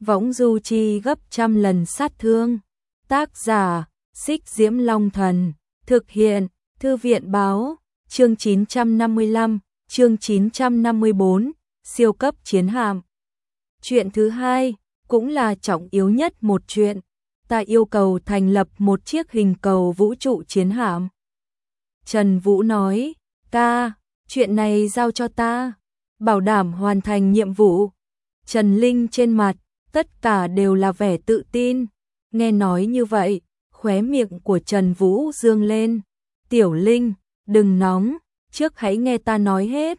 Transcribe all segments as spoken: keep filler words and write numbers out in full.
võng du chi gấp trăm lần sát thương. Tác giả, Xích Diễm Long Thần, thực hiện, Thư viện báo, chương chín trăm năm mươi lăm, chương chín trăm năm mươi bốn, siêu cấp chiến hạm. Chuyện thứ hai, cũng là trọng yếu nhất một chuyện, ta yêu cầu thành lập một chiếc hình cầu vũ trụ chiến hạm. Trần Vũ nói, ca, chuyện này giao cho ta, bảo đảm hoàn thành nhiệm vụ. Trần Linh trên mặt, tất cả đều là vẻ tự tin, nghe nói như vậy, khóe miệng của Trần Vũ dương lên. Tiểu Linh, đừng nóng, trước hãy nghe ta nói hết.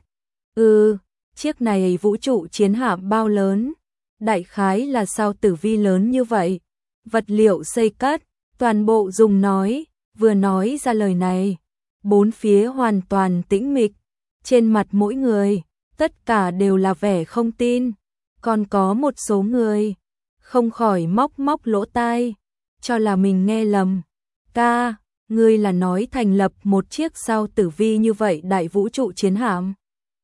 Ừ, chiếc này vũ trụ chiến hạm bao lớn? Đại khái là sao tử vi lớn như vậy? Vật liệu xây cất, toàn bộ dùng nói, vừa nói ra lời này. Bốn phía hoàn toàn tĩnh mịch, trên mặt mỗi người, tất cả đều là vẻ không tin. Còn có một số người, không khỏi móc móc lỗ tai, cho là mình nghe lầm. Ca, ngươi là nói thành lập một chiếc sao tử vi như vậy đại vũ trụ chiến hạm?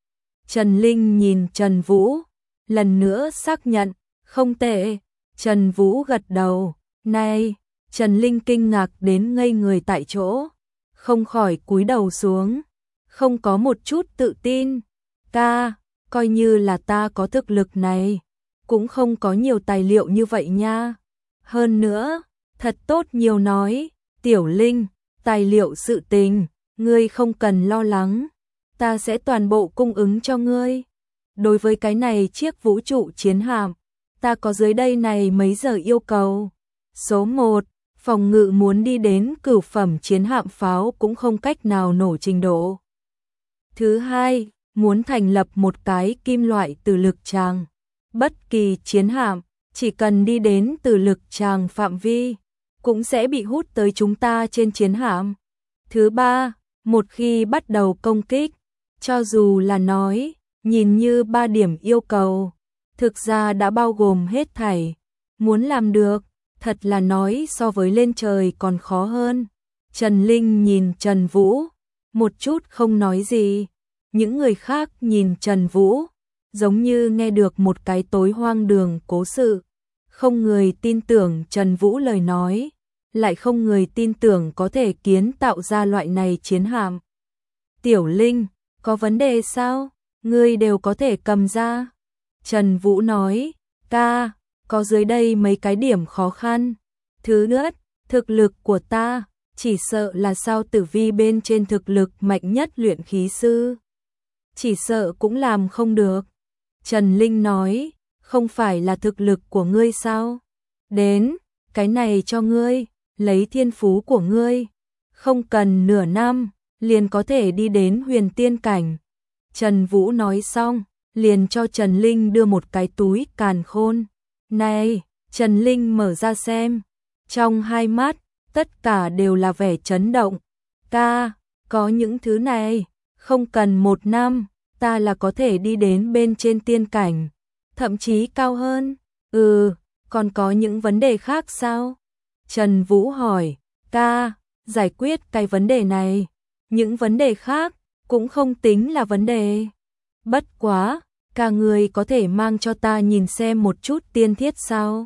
Trần Linh nhìn Trần Vũ, lần nữa xác nhận, không tệ. Trần Vũ gật đầu, này, Trần Linh kinh ngạc đến ngây người tại chỗ, không khỏi cúi đầu xuống, không có một chút tự tin. Ca, coi như là ta có thực lực này, cũng không có nhiều tài liệu như vậy nha. Hơn nữa, thật tốt nhiều nói, Tiểu Linh, tài liệu sự tình, ngươi không cần lo lắng, ta sẽ toàn bộ cung ứng cho ngươi. Đối với cái này chiếc vũ trụ chiến hạm, ta có dưới đây này mấy giờ yêu cầu. Số một, phòng ngự muốn đi đến cửu phẩm chiến hạm pháo cũng không cách nào nổ trình độ. Thứ hai, muốn thành lập một cái kim loại từ lực tràng. Bất kỳ chiến hạm, chỉ cần đi đến từ lực tràng phạm vi, cũng sẽ bị hút tới chúng ta trên chiến hạm. Thứ ba, một khi bắt đầu công kích, cho dù là nói, nhìn như ba điểm yêu cầu, thực ra đã bao gồm hết thảy. Muốn làm được, thật là nói so với lên trời còn khó hơn. Trần Linh nhìn Trần Vũ, một chút không nói gì. Những người khác nhìn Trần Vũ, giống như nghe được một cái tối hoang đường cố sự. Không người tin tưởng Trần Vũ lời nói, lại không người tin tưởng có thể kiến tạo ra loại này chiến hạm. Tiểu Linh, có vấn đề sao? Ngươi đều có thể cầm ra. Trần Vũ nói, ca, có dưới đây mấy cái điểm khó khăn. Thứ nhất, thực lực của ta, chỉ sợ là sao tử vi bên trên thực lực mạnh nhất luyện khí sư. Chỉ sợ cũng làm không được. Trần Linh nói, không phải là thực lực của ngươi sao? Đến, cái này cho ngươi, lấy thiên phú của ngươi, không cần nửa năm, liền có thể đi đến huyền tiên cảnh. Trần Vũ nói xong, liền cho Trần Linh đưa một cái túi càn khôn. Này, Trần Linh mở ra xem, trong hai mắt, tất cả đều là vẻ chấn động. Ca, có những thứ này, không cần một năm, ta là có thể đi đến bên trên tiên cảnh, thậm chí cao hơn. Ừ, còn có những vấn đề khác sao? Trần Vũ hỏi, ca, giải quyết cái vấn đề này, những vấn đề khác cũng không tính là vấn đề. Bất quá, cả người có thể mang cho ta nhìn xem một chút tiên thiết sao?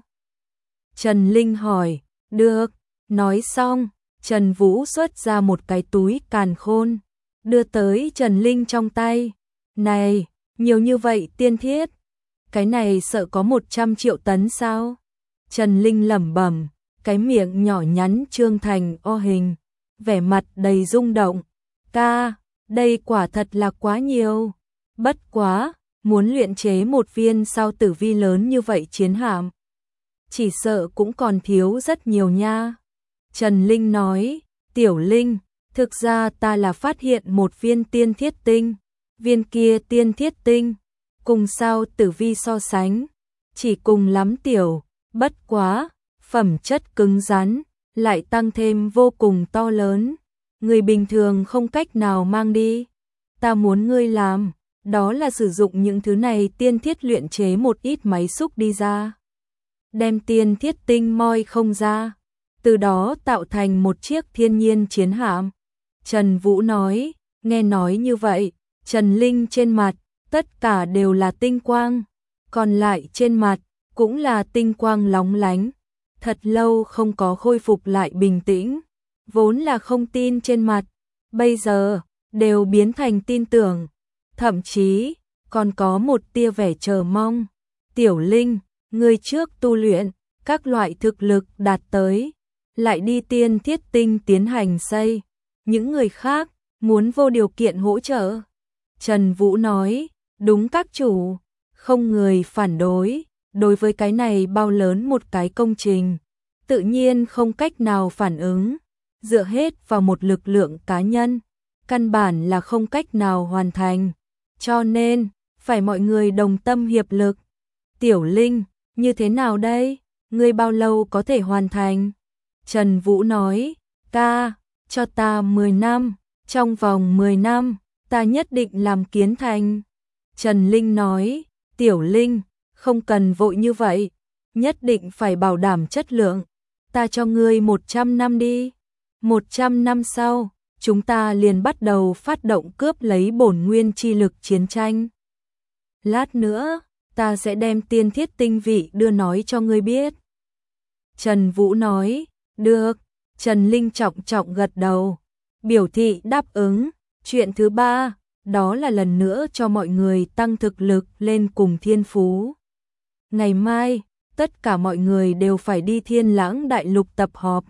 Trần Linh hỏi, được. Nói xong, Trần Vũ xuất ra một cái túi càn khôn, đưa tới Trần Linh trong tay. Này, nhiều như vậy tiên thiết, cái này sợ có một trăm triệu tấn sao? Trần Linh lẩm bẩm, cái miệng nhỏ nhắn trương thành o hình, vẻ mặt đầy rung động. Ca, đây quả thật là quá nhiều. Bất quá, muốn luyện chế một viên sao tử vi lớn như vậy chiến hạm, chỉ sợ cũng còn thiếu rất nhiều nha. Trần Linh nói, Tiểu Linh, thực ra ta là phát hiện một viên tiên thiết tinh. Viên kia tiên thiết tinh, cùng sao tử vi so sánh, chỉ cùng lắm tiểu, bất quá, phẩm chất cứng rắn, lại tăng thêm vô cùng to lớn. Người bình thường không cách nào mang đi. Ta muốn ngươi làm, đó là sử dụng những thứ này tiên thiết luyện chế một ít máy xúc đi ra. Đem tiên thiết tinh moi không ra, từ đó tạo thành một chiếc thiên nhiên chiến hạm. Trần Vũ nói, nghe nói như vậy, Trần Linh trên mặt, tất cả đều là tinh quang, còn lại trên mặt, cũng là tinh quang lóng lánh. Thật lâu không có khôi phục lại bình tĩnh, vốn là không tin trên mặt, bây giờ đều biến thành tin tưởng, thậm chí còn có một tia vẻ chờ mong. Tiểu Linh, ngươi trước tu luyện, các loại thực lực đạt tới, lại đi tiên thiết tinh tiến hành xây. Những người khác muốn vô điều kiện hỗ trợ. Trần Vũ nói, đúng các chủ, không người phản đối, đối với cái này bao lớn một cái công trình, tự nhiên không cách nào phản ứng, dựa hết vào một lực lượng cá nhân, căn bản là không cách nào hoàn thành, cho nên phải mọi người đồng tâm hiệp lực. Tiểu Linh, như thế nào đây? Ngươi bao lâu có thể hoàn thành? Trần Vũ nói, ca, cho ta mười năm, trong vòng mười năm, ta nhất định làm kiến thành. Trần Linh nói, Tiểu Linh, không cần vội như vậy, nhất định phải bảo đảm chất lượng, ta cho ngươi một trăm năm đi. một trăm năm sau, chúng ta liền bắt đầu phát động cướp lấy bổn nguyên chi lực chiến tranh. Lát nữa, ta sẽ đem tiên thiết tinh vị đưa nói cho ngươi biết. Trần Vũ nói, được. Trần Linh trọng trọng gật đầu, biểu thị đáp ứng. Chuyện thứ ba, đó là lần nữa cho mọi người tăng thực lực lên cùng thiên phú. Ngày mai, tất cả mọi người đều phải đi Thiên Lãng Đại Lục tập họp.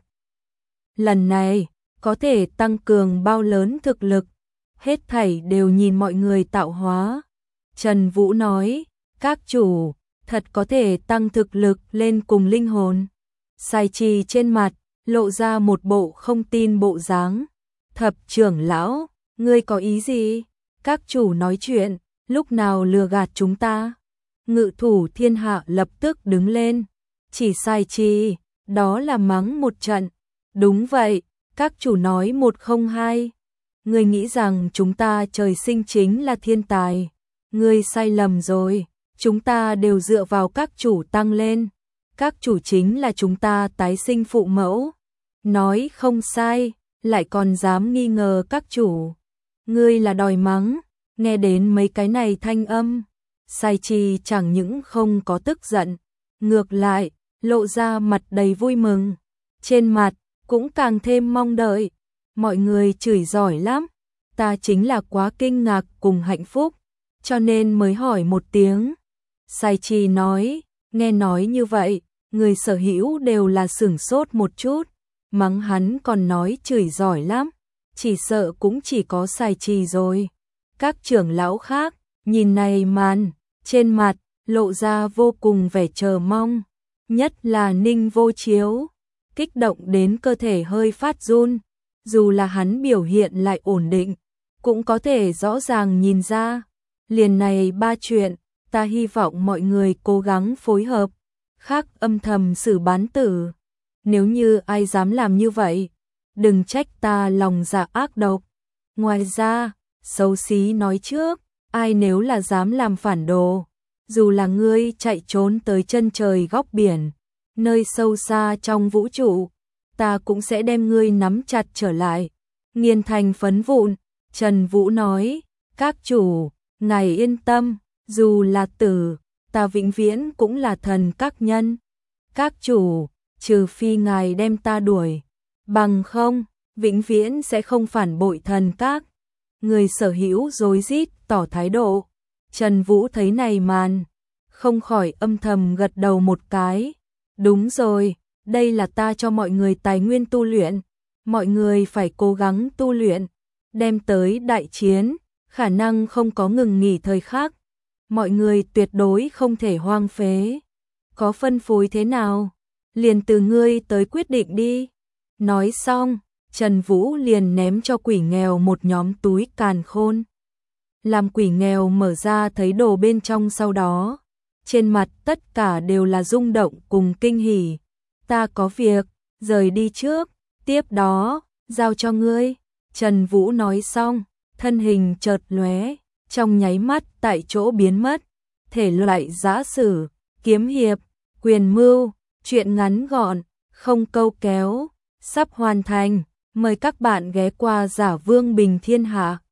Lần này, có thể tăng cường bao lớn thực lực, hết thảy đều nhìn mọi người tạo hóa. Trần Vũ nói, các chủ, thật có thể tăng thực lực lên cùng linh hồn. Sai Trì trên mặt, lộ ra một bộ không tin bộ dáng. Thập trưởng lão, ngươi có ý gì? Các chủ nói chuyện, lúc nào lừa gạt chúng ta? Ngự thủ thiên hạ lập tức đứng lên. Chỉ Sai Trì, đó là mắng một trận. Đúng vậy, các chủ nói một không hai. Ngươi nghĩ rằng chúng ta trời sinh chính là thiên tài. Ngươi sai lầm rồi, chúng ta đều dựa vào các chủ tăng lên. Các chủ chính là chúng ta tái sinh phụ mẫu. Nói không sai, lại còn dám nghi ngờ các chủ. Ngươi là đòi mắng, nghe đến mấy cái này thanh âm. Sai Trì chẳng những không có tức giận, ngược lại, lộ ra mặt đầy vui mừng. Trên mặt, cũng càng thêm mong đợi. Mọi người chửi giỏi lắm, ta chính là quá kinh ngạc cùng hạnh phúc, cho nên mới hỏi một tiếng. Sai Trì nói, nghe nói như vậy, người sở hữu đều là sửng sốt một chút, mắng hắn còn nói chửi giỏi lắm, chỉ sợ cũng chỉ có Sai Trì rồi. Các trưởng lão khác, nhìn này màn, trên mặt, lộ ra vô cùng vẻ chờ mong, nhất là Ninh Vô Chiếu, kích động đến cơ thể hơi phát run, dù là hắn biểu hiện lại ổn định, cũng có thể rõ ràng nhìn ra. Liền này ba chuyện, ta hy vọng mọi người cố gắng phối hợp, khác âm thầm xử bán tử. Nếu như ai dám làm như vậy, đừng trách ta lòng dạ ác độc. Ngoài ra, xấu xí nói trước, ai nếu là dám làm phản đồ, dù là ngươi chạy trốn tới chân trời góc biển, nơi sâu xa trong vũ trụ, ta cũng sẽ đem ngươi nắm chặt trở lại, nghiền thành phấn vụn. Trần Vũ nói, các chủ, ngài yên tâm, dù là tử, ta vĩnh viễn cũng là thần các nhân. Các chủ, trừ phi ngài đem ta đuổi, bằng không, vĩnh viễn sẽ không phản bội thần các. Người sở hữu rối rít tỏ thái độ. Trần Vũ thấy này màn, không khỏi âm thầm gật đầu một cái. Đúng rồi, đây là ta cho mọi người tài nguyên tu luyện, mọi người phải cố gắng tu luyện, đem tới đại chiến, khả năng không có ngừng nghỉ thời khắc. Mọi người tuyệt đối không thể hoang phế. Có phân phối thế nào? Liền từ ngươi tới quyết định đi. Nói xong, Trần Vũ liền ném cho quỷ nghèo một nhóm túi càn khôn. Làm quỷ nghèo mở ra thấy đồ bên trong, sau đó, trên mặt tất cả đều là rung động cùng kinh hỉ. Ta có việc, rời đi trước, tiếp đó, giao cho ngươi. Trần Vũ nói xong, thân hình chợt lóe, trong nháy mắt tại chỗ biến mất. Thể loại giã sử, kiếm hiệp, quyền mưu, truyện ngắn gọn, không câu kéo, sắp hoàn thành. Mời các bạn ghé qua Giả Vương Bình Thiên Hạ.